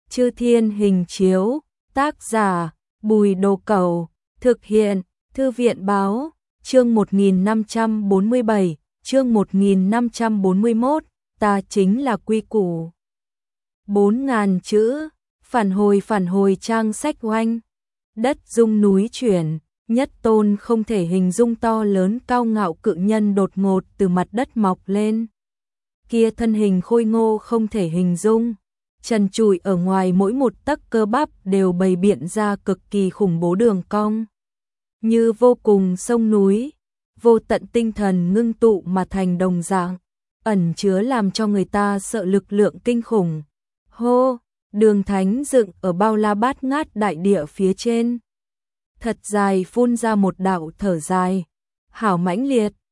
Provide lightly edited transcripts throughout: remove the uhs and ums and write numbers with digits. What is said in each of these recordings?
Chư Thiên Hình Chiếu, tác giả Bùi Đồ Cẩu, thực hiện Thư viện Báo, chương 1547, chương 1541, ta chính là quy củ. 4.000 chữ, phản hồi trang sách oanh. Đất rung núi chuyển, Nhất Tôn không thể hình dung to lớn cao ngạo cự nhân đột ngột từ mặt đất mọc lên. Kia thân hình khôi ngô không thể hình dung, trần trụi ở ngoài mỗi một tấc cơ bắp đều bày biện ra cực kỳ khủng bố đường cong. Như vô cùng sông núi, vô tận tinh thần ngưng tụ mà thành đồng dạng, ẩn chứa làm cho người ta sợ lực lượng kinh khủng. Hô, Đường Thánh dựng ở bao la bát ngát đại địa phía trên. Thật dài phun ra một đạo thở dài. Hảo mãnh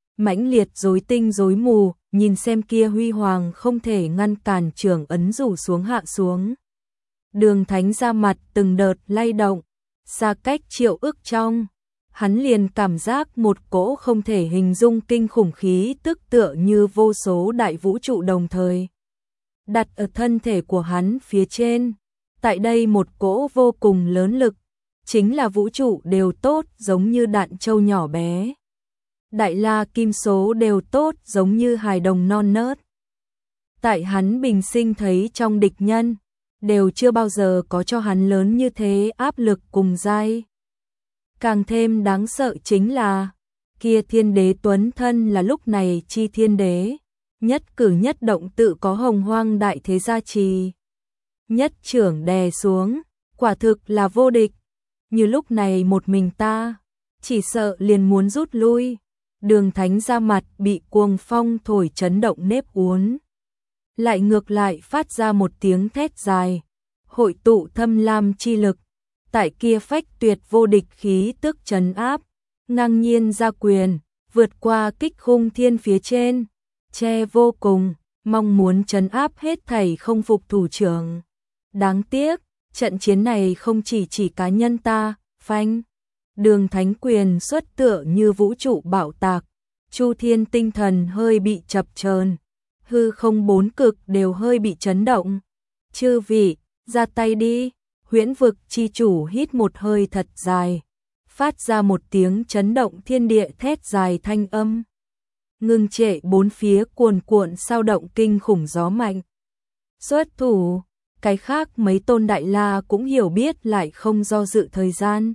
liệt rối tinh rối mù, nhìn xem kia huy hoàng không thể ngăn cản trường ấn rủ xuống hạ xuống. Đường Thánh ra mặt từng đợt lay động, xa cách triệu ức trong. Hắn liền cảm giác một cỗ không thể hình dung kinh khủng khí tức tựa như vô số đại vũ trụ đồng thời đặt ở thân thể của hắn phía trên. Tại đây một cỗ vô cùng lớn lực, chính là vũ trụ đều tốt giống như đạn châu nhỏ bé. Đại la kim số đều tốt giống như hài đồng non nớt. Tại hắn bình sinh thấy trong địch nhân, đều chưa bao giờ có cho hắn lớn như thế áp lực cùng dai. Càng thêm đáng sợ chính là, kia thiên đế tuấn thân là lúc này chi thiên đế, nhất cử nhất động tự có hồng hoang đại thế gia trì. Nhất trưởng đè xuống, quả thực là vô địch. Như lúc này một mình ta, chỉ sợ liền muốn rút lui. Đường Thánh ra mặt bị cuồng phong thổi chấn động nếp uốn. Lại ngược lại phát ra một tiếng thét dài, hội tụ thâm lam chi lực. Tại kia phách tuyệt vô địch khí tức trấn áp, ngang nhiên ra quyền, vượt qua kích khung thiên phía trên, che vô cùng, mong muốn trấn áp hết thảy không phục thủ trưởng. Đáng tiếc, trận chiến này không chỉ cá nhân ta, phanh. Đường Thánh quyền xuất tựa như vũ trụ bạo tạc, chu thiên tinh thần hơi bị chập chờn, hư không bốn cực đều hơi bị chấn động. Chư vị, ra tay đi. Huyễn vực chi chủ hít một hơi thật dài, phát ra một tiếng chấn động thiên địa thét dài thanh âm. Ngưng trệ bốn phía cuồn cuộn sao động kinh khủng gió mạnh. Xuất thủ, cái khác mấy tôn đại la cũng hiểu biết lại không do dự thời gian.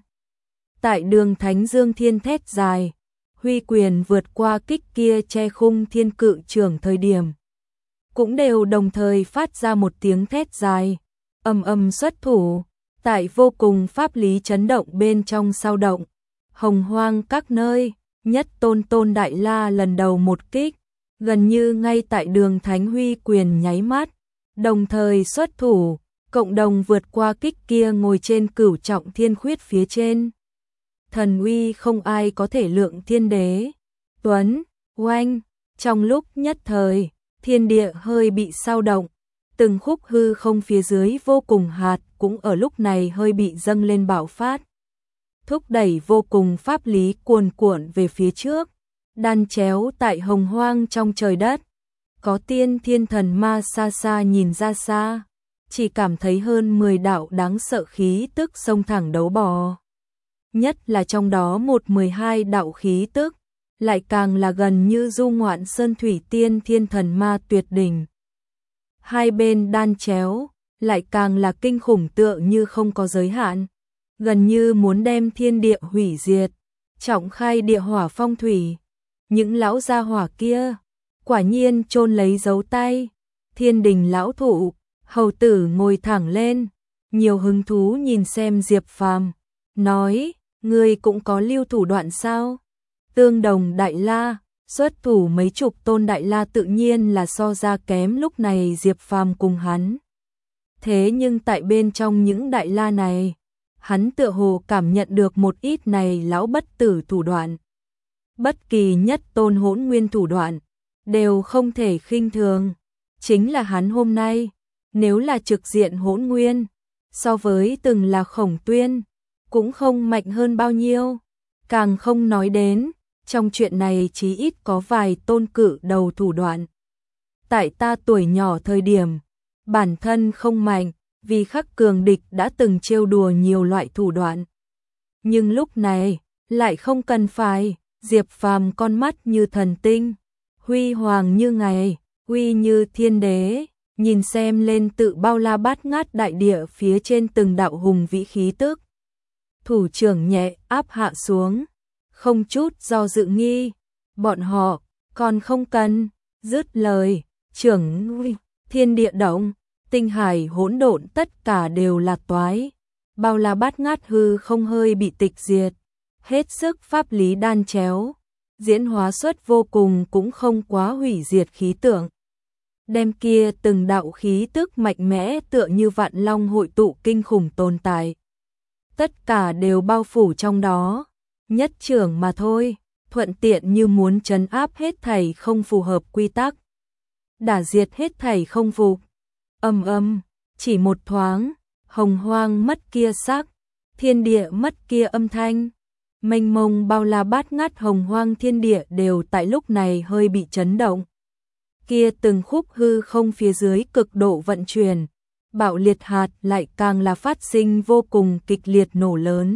Tại Đường Thánh dương thiên thét dài, huy quyền vượt qua kích kia che khung thiên cự trưởng thời điểm. Cũng đều đồng thời phát ra một tiếng thét dài. Âm xuất thủ, tại vô cùng pháp lý chấn động bên trong sao động, hồng hoang các nơi, Nhất tôn đại la lần đầu một kích, gần như ngay tại Đường Thánh huy quyền nháy mắt, đồng thời xuất thủ, cộng đồng vượt qua kích kia ngồi trên cửu trọng thiên khuyết phía trên. Thần uy không ai có thể lượng thiên đế, tuấn, oanh, trong lúc nhất thời, thiên địa hơi bị sao động. Từng khúc hư không phía dưới vô cùng hạt cũng ở lúc này hơi bị dâng lên bạo phát. Thúc đẩy vô cùng pháp lý cuồn cuộn về phía trước, đan chéo tại hồng hoang trong trời đất. Có tiên thiên thần ma xa xa nhìn ra xa, chỉ cảm thấy hơn 10 đạo đáng sợ khí tức xông thẳng đấu bò. Nhất là trong đó 12 đạo khí tức, lại càng là gần như du ngoạn sơn thủy tiên thiên thần ma tuyệt đỉnh. Hai bên đan chéo, lại càng là kinh khủng tựa như không có giới hạn, gần như muốn đem thiên địa hủy diệt, trọng khai địa hỏa phong thủy. Những lão gia hỏa kia, quả nhiên chôn lấy dấu tay. Thiên đình lão thụ, hầu tử ngồi thẳng lên, nhiều hứng thú nhìn xem Diệp Phàm, nói, ngươi cũng có lưu thủ đoạn sao? Tương đồng đại la, xuất thủ mấy chục tôn đại la tự nhiên là so ra kém lúc này Diệp Phàm cùng hắn. Thế nhưng tại bên trong những đại la này, hắn tựa hồ cảm nhận được một ít này lão bất tử thủ đoạn. Bất kỳ nhất tôn hỗn nguyên thủ đoạn, đều không thể khinh thường. Chính là hắn hôm nay, nếu là trực diện hỗn nguyên, so với từng là Khổng Tuyên, cũng không mạnh hơn bao nhiêu. Càng không nói đến, trong chuyện này chí ít có vài tôn cự đầu thủ đoạn. Tại ta tuổi nhỏ thời điểm, bản thân không mạnh, vì khắc cường địch đã từng trêu đùa nhiều loại thủ đoạn. Nhưng lúc này, lại không cần phải, Diệp Phàm con mắt như thần tinh, huy hoàng như ngày, uy như thiên đế, nhìn xem lên tự bao la bát ngát đại địa phía trên từng đạo hùng vĩ khí tức. Thủ trưởng nhẹ áp hạ xuống, không chút do dự nghi, bọn họ còn không cần, dứt lời, trưởng thiên địa động, tinh hải hỗn độn tất cả đều là toái, bao la bát ngát hư không hơi bị tịch diệt, hết sức pháp lý đan chéo, diễn hóa xuất vô cùng cũng không quá hủy diệt khí tượng. Đem kia từng đạo khí tức mạnh mẽ tựa như vạn long hội tụ kinh khủng tồn tại. Tất cả đều bao phủ trong đó, nhất trưởng mà thôi, thuận tiện như muốn trấn áp hết thảy không phù hợp quy tắc. Đả diệt hết thảy không phục. Chỉ một thoáng, hồng hoang mất kia sắc, thiên địa mất kia âm thanh. Mênh mông bao la bát ngát hồng hoang thiên địa đều tại lúc này hơi bị chấn động. Kia từng khúc hư không phía dưới cực độ vận chuyển, bạo liệt hạt lại càng là phát sinh vô cùng kịch liệt nổ lớn.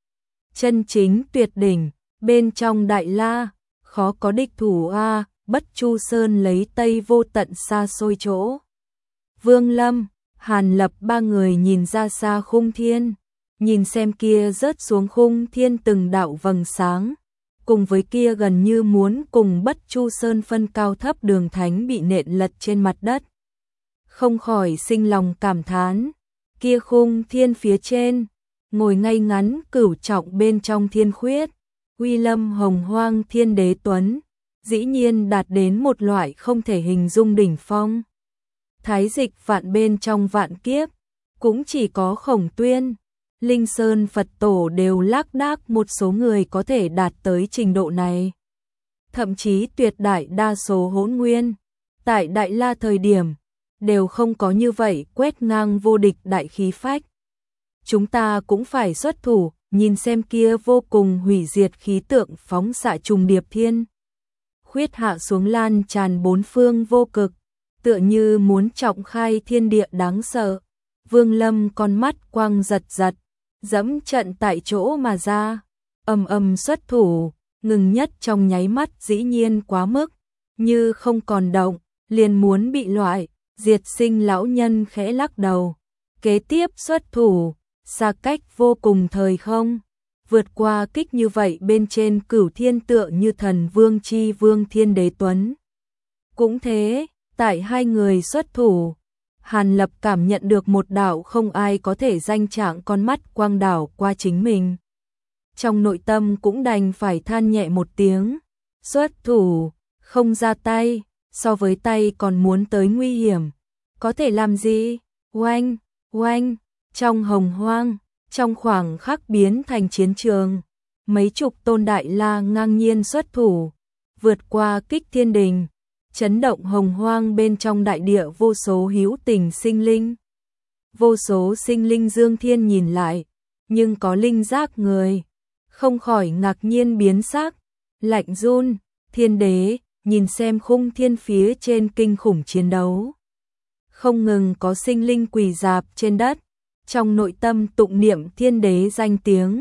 Chân chính tuyệt đỉnh, bên trong đại la, khó có địch thủ a, Bất Chu Sơn lấy tây vô tận xa xôi chỗ. Vương Lâm, Hàn Lập ba người nhìn ra xa khung thiên, nhìn xem kia rớt xuống khung thiên từng đạo vầng sáng, cùng với kia gần như muốn cùng Bất Chu Sơn phân cao thấp đường thánh bị nện lật trên mặt đất. Không khỏi sinh lòng cảm thán, kia khung thiên phía trên, ngồi ngay ngắn cửu trọng bên trong thiên khuyết, uy lâm hồng hoang thiên đế tuấn, dĩ nhiên đạt đến một loại không thể hình dung đỉnh phong. Thái dịch vạn bên trong vạn kiếp, cũng chỉ có Khổng Tuyên, Linh Sơn Phật Tổ đều lác đác một số người có thể đạt tới trình độ này. Thậm chí tuyệt đại đa số hỗn nguyên, tại Đại La thời điểm, đều không có như vậy quét ngang vô địch đại khí phách. Chúng ta cũng phải xuất thủ, nhìn xem kia vô cùng hủy diệt khí tượng phóng xạ trùng điệp thiên. Khuyết hạ xuống lan tràn bốn phương vô cực, tựa như muốn trọng khai thiên địa đáng sợ. Vương Lâm con mắt quang giật giật, dẫm trận tại chỗ mà ra, xuất thủ, ngừng nhất trong nháy mắt dĩ nhiên quá mức, như không còn động, liền muốn bị loại, diệt sinh lão nhân khẽ lắc đầu. Kế tiếp xuất thủ, xa cách vô cùng thời không, vượt qua kích như vậy bên trên cửu thiên tựa như thần vương chi vương thiên đế tuấn. Cũng thế, tại hai người xuất thủ, Hàn Lập cảm nhận được một đạo không ai có thể danh trạng con mắt quang đảo qua chính mình. Trong nội tâm cũng đành phải than nhẹ một tiếng, xuất thủ, không ra tay, so với tay còn muốn tới nguy hiểm, có thể làm gì? Oanh, oanh, trong hồng hoang, trong khoảng khắc biến thành chiến trường, mấy chục tôn đại la ngang nhiên xuất thủ, vượt qua kích thiên đình, chấn động hồng hoang bên trong đại địa vô số hữu tình sinh linh. Vô số sinh linh dương thiên nhìn lại, nhưng có linh giác người, không khỏi ngạc nhiên biến sắc, lạnh run, thiên đế, nhìn xem khung thiên phía trên kinh khủng chiến đấu. Không ngừng có sinh linh quỳ dạp trên đất, trong nội tâm tụng niệm thiên đế danh tiếng,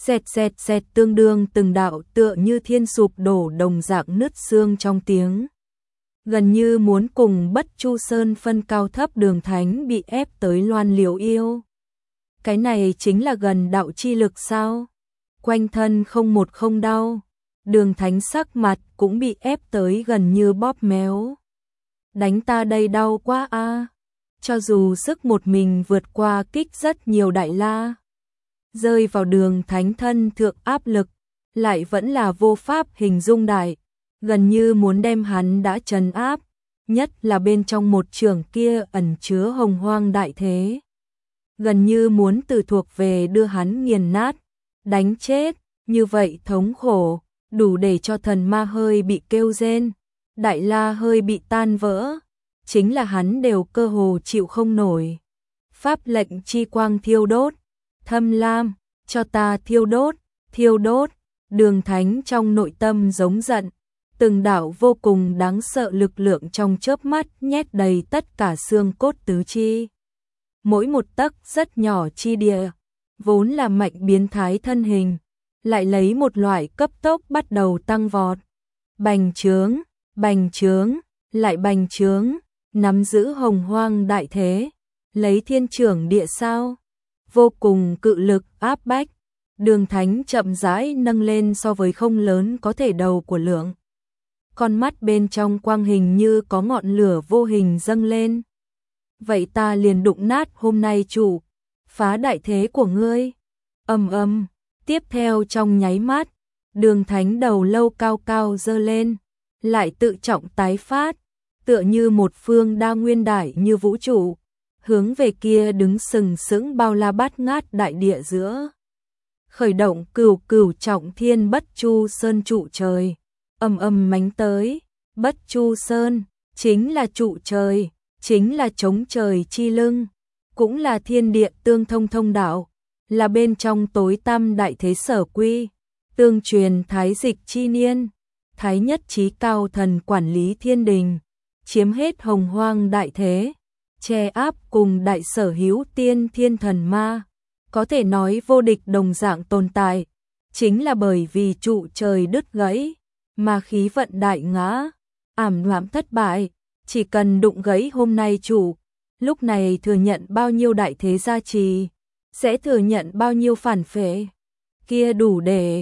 xẹt tương đương từng đạo tựa như thiên sụp đổ đồng dạng nứt xương trong tiếng. Gần như muốn cùng Bất Chu Sơn phân cao thấp đường thánh bị ép tới loan liều yêu. Cái này chính là gần đạo chi lực sao? Quanh thân không một không đau, đường thánh sắc mặt cũng bị ép tới gần như bóp méo. Đánh ta đây đau quá a. Cho dù sức một mình vượt qua kích rất nhiều đại la, rơi vào đường thánh thân thượng áp lực, lại vẫn là vô pháp hình dung đại, gần như muốn đem hắn đã trấn áp, nhất là bên trong một trường kia ẩn chứa hồng hoang đại thế. Gần như muốn từ thuộc về đưa hắn nghiền nát, đánh chết, như vậy thống khổ, đủ để cho thần ma hơi bị kêu rên, đại la hơi bị tan vỡ, chính là hắn đều cơ hồ chịu không nổi. Pháp lệnh chi quang thiêu đốt, thâm lam, cho ta thiêu đốt, đường thánh trong nội tâm giống giận, từng đạo vô cùng đáng sợ lực lượng trong chớp mắt nhét đầy tất cả xương cốt tứ chi. mỗi một tấc rất nhỏ chi địa, vốn là mạnh biến thái thân hình, lại lấy một loại cấp tốc bắt đầu tăng vọt. Bành trướng, lại bành trướng, nắm giữ hồng hoang đại thế, lấy thiên trưởng địa sao, vô cùng cự lực áp bách. Đường Thánh chậm rãi nâng lên so với không lớn có thể đầu của Lượng. Con mắt bên trong quang hình như có ngọn lửa vô hình dâng lên. Vậy ta liền đụng nát hôm nay chủ, phá đại thế của ngươi. Tiếp theo trong nháy mắt, Đường Thánh đầu lâu cao cao giơ lên, lại tự trọng tái phát, tựa như một phương đa nguyên đại như vũ trụ, hướng về kia đứng sừng sững bao la bát ngát đại địa giữa. Khởi động cửu trọng thiên Bất Chu Sơn trụ trời, mánh tới. Bất Chu Sơn chính là trụ trời, chính là chống trời chi lưng, cũng là thiên địa tương thông thông đạo, là bên trong tối tăm đại thế sở quy, tương truyền thái dịch chi niên, thái nhất chí cao thần quản lý thiên đình, chiếm hết hồng hoang đại thế, che áp cùng đại sở hữu tiên thiên thần ma, có thể nói vô địch đồng dạng tồn tại, chính là bởi vì trụ trời đứt gãy, mà khí vận đại ngã, ảm đạm thất bại, chỉ cần đụng gãy hôm nay chủ, lúc này thừa nhận bao nhiêu đại thế gia trì, sẽ thừa nhận bao nhiêu phản phệ, kia đủ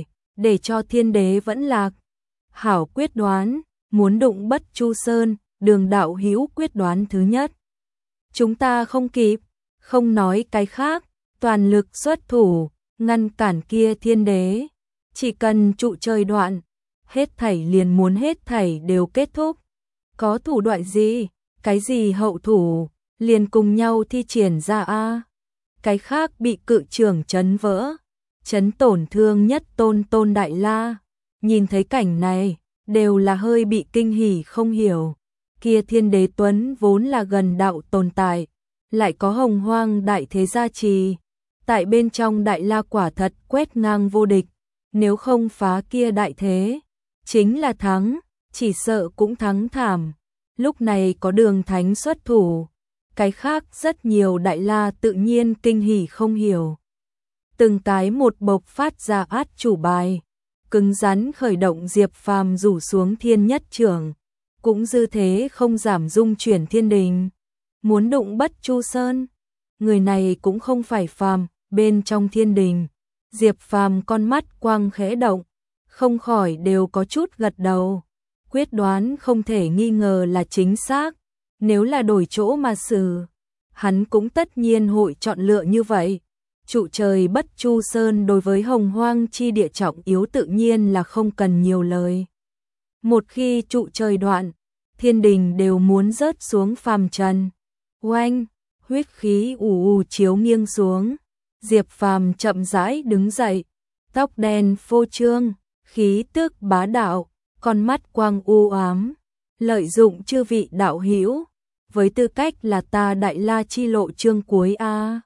để cho thiên đế vẫn lạc. Hảo quyết đoán, muốn đụng Bất Chu Sơn, Đường đạo hữu quyết đoán thứ nhất. Chúng ta không kịp, không nói cái khác, toàn lực xuất thủ, ngăn cản kia thiên đế. Chỉ cần trụ trời đoạn, hết thảy liền muốn hết thảy đều kết thúc. Có thủ đoạn gì, cái gì hậu thủ, liền cùng nhau thi triển ra a. Cái khác bị cự trưởng chấn vỡ, chấn tổn thương nhất tôn đại la. Nhìn thấy cảnh này, đều là hơi bị kinh hỉ không hiểu. Kia thiên đế tuấn vốn là gần đạo tồn tại, lại có hồng hoang đại thế gia trì. Tại bên trong đại la quả thật quét ngang vô địch, nếu không phá kia đại thế, chính là thắng, chỉ sợ cũng thắng thảm. Lúc này có Đường Thánh xuất thủ, cái khác rất nhiều đại la tự nhiên kinh hỉ không hiểu. Từng cái một bộc phát ra át chủ bài, cứng rắn khởi động. Diệp Phàm rủ xuống thiên nhất trưởng, cũng dư thế không giảm dung chuyển thiên đình, muốn đụng Bất Chu Sơn. Người này cũng không phải phàm, bên trong thiên đình, Diệp Phàm con mắt quang khẽ động, không khỏi đều có chút gật đầu. Quyết đoán không thể nghi ngờ là chính xác, nếu là đổi chỗ mà xử, hắn cũng tất nhiên hội chọn lựa như vậy. Trụ trời Bất Chu Sơn đối với hồng hoang chi địa trọng yếu tự nhiên là không cần nhiều lời. Một khi trụ trời đoạn, thiên đình đều muốn rớt xuống phàm trần. Oanh, huyết khí ù chiếu nghiêng xuống. Diệp Phàm chậm rãi đứng dậy, tóc đen phô trương, khí tức bá đạo, con mắt quang u ám, lợi dụng chư vị đạo hữu, với tư cách là ta đại la chi lộ chương cuối a.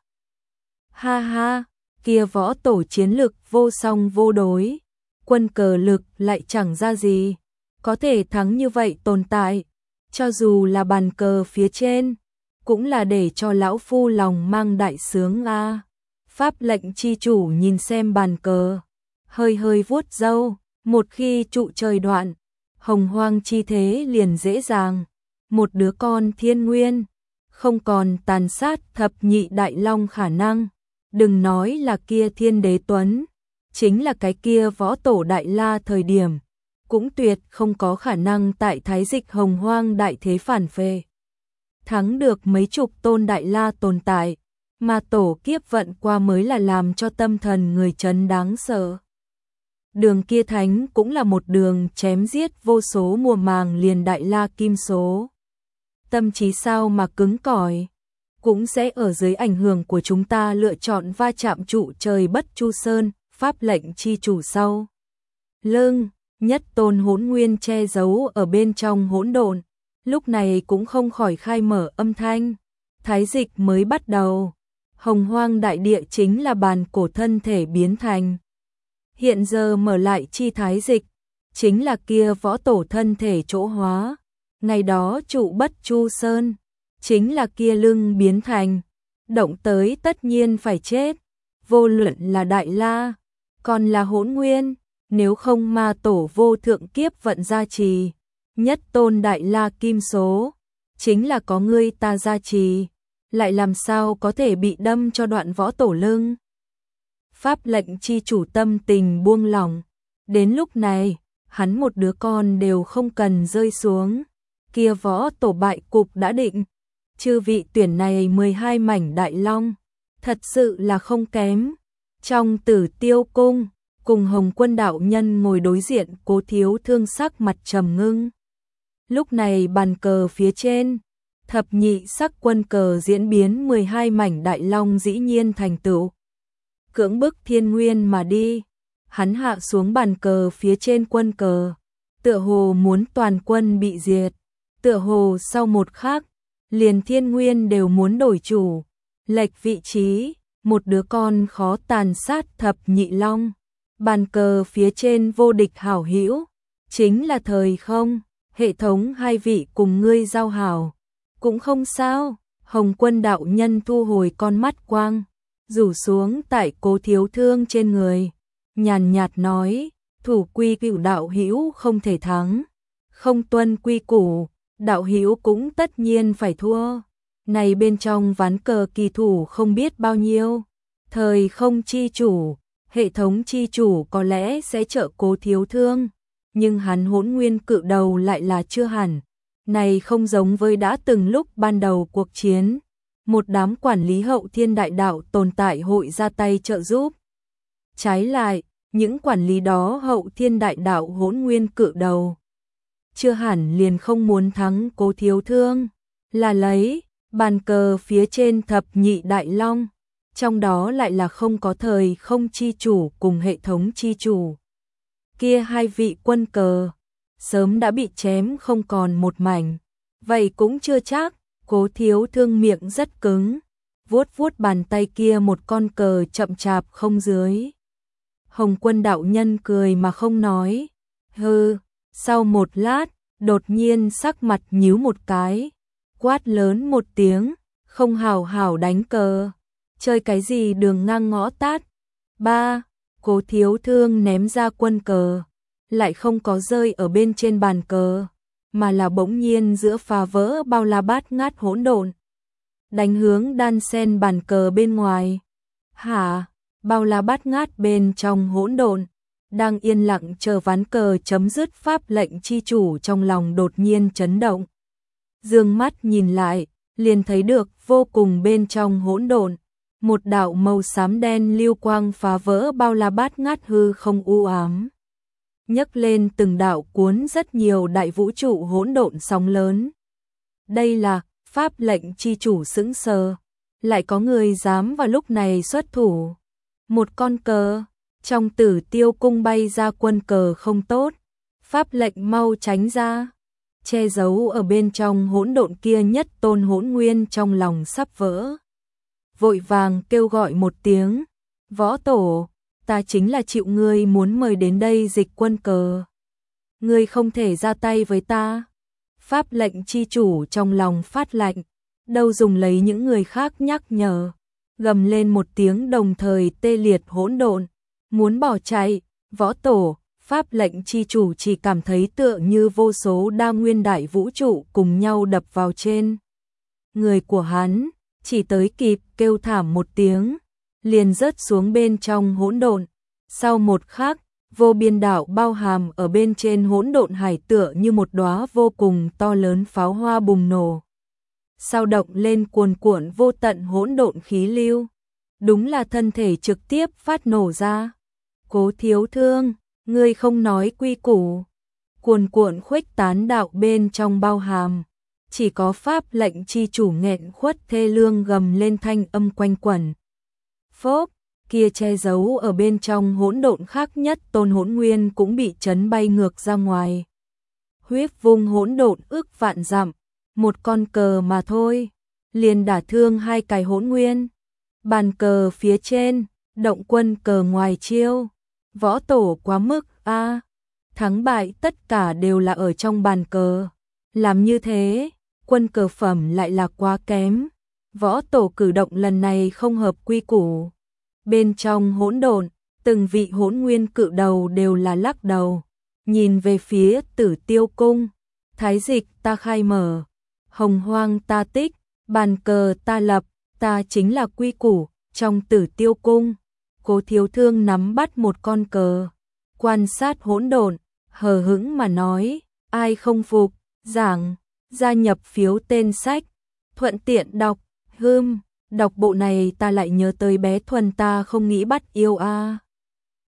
Ha ha, kia võ tổ chiến lực vô song vô đối, quân cờ lực lại chẳng ra gì, có thể thắng như vậy tồn tại, cho dù là bàn cờ phía trên, cũng là để cho lão phu lòng mang đại sướng a. Pháp lệnh chi chủ nhìn xem bàn cờ, hơi vuốt râu, một khi trụ trời đoạn, hồng hoang chi thế liền dễ dàng, một đứa con thiên nguyên, không còn tàn sát thập nhị đại long khả năng. Đừng nói là kia thiên đế tuấn, chính là cái kia võ tổ đại la thời điểm, cũng tuyệt không có khả năng tại thái dịch hồng hoang đại thế phản phệ. Thắng được mấy chục tôn đại la tồn tại, mà tổ kiếp vận qua mới là làm cho tâm thần người chấn đáng sợ. Đường kia thánh cũng là một đường chém giết vô số mùa màng liền đại la kim số. Tâm trí sao mà cứng cỏi, cũng sẽ ở dưới ảnh hưởng của chúng ta lựa chọn va chạm trụ trời Bất Chu Sơn, pháp lệnh chi chủ sau. Lưng, nhất tôn hỗn nguyên che giấu ở bên trong hỗn độn, lúc này cũng không khỏi khai mở âm thanh. Thái dịch mới bắt đầu, hồng hoang đại địa chính là bàn cổ thân thể biến thành. Hiện giờ mở lại chi thái dịch, chính là kia võ tổ thân thể chỗ hóa. Ngày đó trụ Bất Chu Sơn, chính là kia lưng biến thành. động tới tất nhiên phải chết, vô luận là Đại La, còn là Hỗn Nguyên, nếu không ma tổ vô thượng kiếp vận gia trì, nhất tôn Đại La kim số, chính là có ngươi ta gia trì, lại làm sao có thể bị đâm cho đoạn võ tổ lưng. Pháp lệnh chi chủ tâm tình buông lỏng, đến lúc này, hắn một đứa con đều không cần rơi xuống, kia võ tổ bại cục đã định, chư vị tuyển này 12 mảnh đại long, thật sự là không kém. Trong Tử Tiêu cung, cùng Hồng Quân đạo nhân ngồi đối diện, Cố Thiếu Thương sắc mặt trầm ngưng. Lúc này bàn cờ phía trên, thập nhị sắc quân cờ diễn biến 12 mảnh đại long dĩ nhiên thành tựu. Cưỡng bức thiên nguyên mà đi, hắn hạ xuống bàn cờ phía trên quân cờ, tựa hồ muốn toàn quân bị diệt, tựa hồ sau một khắc, liền thiên nguyên đều muốn đổi chủ, lệch vị trí, một đứa con khó tàn sát thập nhị long. Bàn cờ phía trên vô địch hảo hữu, chính là thời không, hệ thống hai vị cùng ngươi giao hảo, cũng không sao. Hồng Quân đạo nhân thu hồi con mắt quang, rủ xuống tại Cố Thiếu Thương trên người, nhàn nhạt nói, thủ quy cửu đạo hữu không thể thắng, không tuân quy củ, đạo hữu cũng tất nhiên phải thua. Này bên trong ván cờ kỳ thủ không biết bao nhiêu, thời không chi chủ, hệ thống chi chủ có lẽ sẽ trợ Cố Thiếu Thương, nhưng hắn Hỗn Nguyên cự đầu lại là chưa hẳn. Này không giống với đã từng lúc ban đầu cuộc chiến, một đám quản lý hậu thiên đại đạo tồn tại hội ra tay trợ giúp. Trái lại, những quản lý đó hậu thiên đại đạo Hỗn Nguyên cự đầu, chưa hẳn liền không muốn thắng Cố Thiếu Thương, là lấy bàn cờ phía trên thập nhị đại long, trong đó lại là không có thời không chi chủ cùng hệ thống chi chủ. Kia hai vị quân cờ, sớm đã bị chém không còn một mảnh, vậy cũng chưa chắc. Cố Thiếu Thương miệng rất cứng, vuốt vuốt bàn tay kia một con cờ chậm chạp không dưới. Hồng Quân đạo nhân cười mà không nói, hừ, sau một lát, đột nhiên sắc mặt nhíu một cái, quát lớn một tiếng, không hảo hảo đánh cờ, chơi cái gì đường ngang ngõ tát. Ba, Cố Thiếu Thương ném ra quân cờ, lại không có rơi ở bên trên bàn cờ, mà là bỗng nhiên giữa phá vỡ bao la bát ngát hỗn độn, đánh hướng đan sen bàn cờ bên ngoài. Hả? Bao la bát ngát bên trong hỗn độn, đang yên lặng chờ ván cờ chấm dứt, pháp lệnh chi chủ trong lòng đột nhiên chấn động. Dương mắt nhìn lại, liền thấy được vô cùng bên trong hỗn độn, một đạo màu xám đen lưu quang phá vỡ bao la bát ngát hư không u ám, nhấc lên từng đạo cuốn rất nhiều đại vũ trụ hỗn độn sóng lớn. Đây là pháp lệnh chi chủ sững sờ, lại có người dám vào lúc này xuất thủ. Một con cờ, trong Tử Tiêu cung bay ra quân cờ không tốt, pháp lệnh mau tránh ra, che giấu ở bên trong hỗn độn kia nhất tôn Hỗn Nguyên trong lòng sắp vỡ. Vội vàng kêu gọi một tiếng, võ tổ, ta chính là chịu ngươi muốn mời đến đây dịch quân cờ. Ngươi không thể ra tay với ta. Pháp lệnh chi chủ trong lòng phát lạnh, đâu dùng lấy những người khác nhắc nhở, gầm lên một tiếng đồng thời tê liệt hỗn độn, muốn bỏ chạy. Võ tổ, pháp lệnh chi chủ chỉ cảm thấy tựa như vô số đa nguyên đại vũ trụ cùng nhau đập vào trên người của hắn, chỉ tới kịp kêu thảm một tiếng, liền rớt xuống bên trong hỗn độn. Sau một khắc, vô biên đạo bao hàm ở bên trên hỗn độn hải tựa như một đóa vô cùng to lớn pháo hoa bùng nổ, sao động lên cuồn cuộn vô tận hỗn độn khí lưu, đúng là thân thể trực tiếp phát nổ ra. Cố Thiếu Thương, ngươi không nói quy củ. Cuồn cuộn khuếch tán đạo bên trong bao hàm, chỉ có pháp lệnh chi chủ nghẹn khuất thê lương gầm lên thanh âm quanh quẩn. Phốp, kia che giấu ở bên trong hỗn độn khác nhất tôn Hỗn Nguyên cũng bị chấn bay ngược ra ngoài. Huyết vung hỗn độn ước vạn dặm, một con cờ mà thôi, liền đả thương hai cái Hỗn Nguyên. Bàn cờ phía trên, động quân cờ ngoài chiêu, võ tổ quá mức a, thắng bại tất cả đều là ở trong bàn cờ. Làm như thế, quân cờ phẩm lại là quá kém. Võ tổ cử động lần này không hợp quy củ. Bên trong hỗn độn, từng vị hỗn nguyên cự đầu đều là lắc đầu, nhìn về phía Tử Tiêu cung. Thái dịch ta khai mở, hồng hoang ta tích, bàn cờ ta lập, ta chính là quy củ. Trong Tử Tiêu cung, Cố Thiếu Thương nắm bắt một con cờ, quan sát hỗn độn, hờ hững mà nói, ai không phục, giảng, gia nhập phiếu tên sách, thuận tiện đọc, đọc bộ này ta lại nhớ tới bé Thuần ta không nghĩ bắt yêu a.